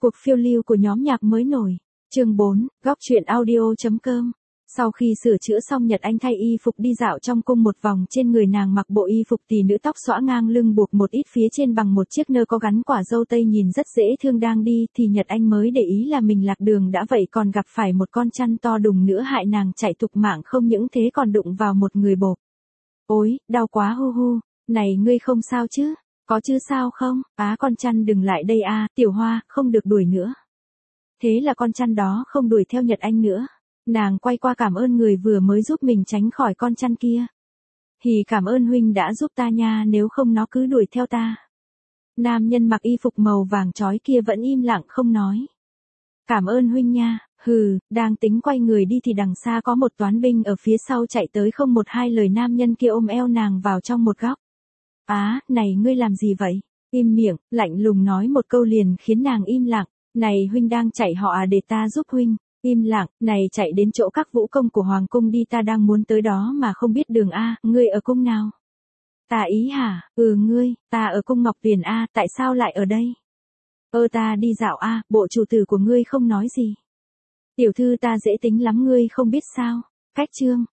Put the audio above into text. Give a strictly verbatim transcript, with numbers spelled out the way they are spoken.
Cuộc phiêu lưu của nhóm nhạc mới nổi. Chương bốn, góc truyện audio.com. Sau khi sửa chữa xong Nhật Anh thay y phục đi dạo trong cung một vòng, trên người nàng mặc bộ y phục tỷ nữ tóc xõa ngang lưng buộc một ít phía trên bằng một chiếc nơ có gắn quả dâu tây nhìn rất dễ thương đang đi thì Nhật Anh mới để ý là mình lạc đường đã vậy còn gặp phải một con chăn to đùng nữa hại nàng chạy thục mạng không những thế còn đụng vào một người bộp. Ôi, đau quá hu hu, này ngươi không sao chứ, có chứ sao không, á con chăn đừng lại đây a, Tiểu Hoa, không được đuổi nữa. Thế là con chăn đó không đuổi theo Nhật Anh nữa. Nàng quay qua cảm ơn người vừa mới giúp mình tránh khỏi con chăn kia. Hì cảm ơn huynh đã giúp ta nha, nếu không nó cứ đuổi theo ta. Nam nhân mặc y phục màu vàng chói kia vẫn im lặng không nói. Cảm ơn huynh nha, hừ, đang tính quay người đi thì đằng xa có một toán binh ở phía sau chạy tới không một hai lời nam nhân kia ôm eo nàng vào trong một góc. Á, này ngươi làm gì vậy? Im miệng, lạnh lùng nói một câu liền khiến nàng im lặng. Này huynh đang chạy họ à để ta giúp huynh. Im lặng, này chạy đến chỗ các vũ công của Hoàng cung đi ta đang muốn tới đó mà không biết đường a, ngươi ở cung nào? Ta ý hả, ừ ngươi, ta ở cung Ngọc Tuyền a, tại sao lại ở đây? Ơ ta đi dạo a, bộ chủ tử của ngươi không nói gì. Tiểu thư ta dễ tính lắm ngươi không biết sao, cách chương.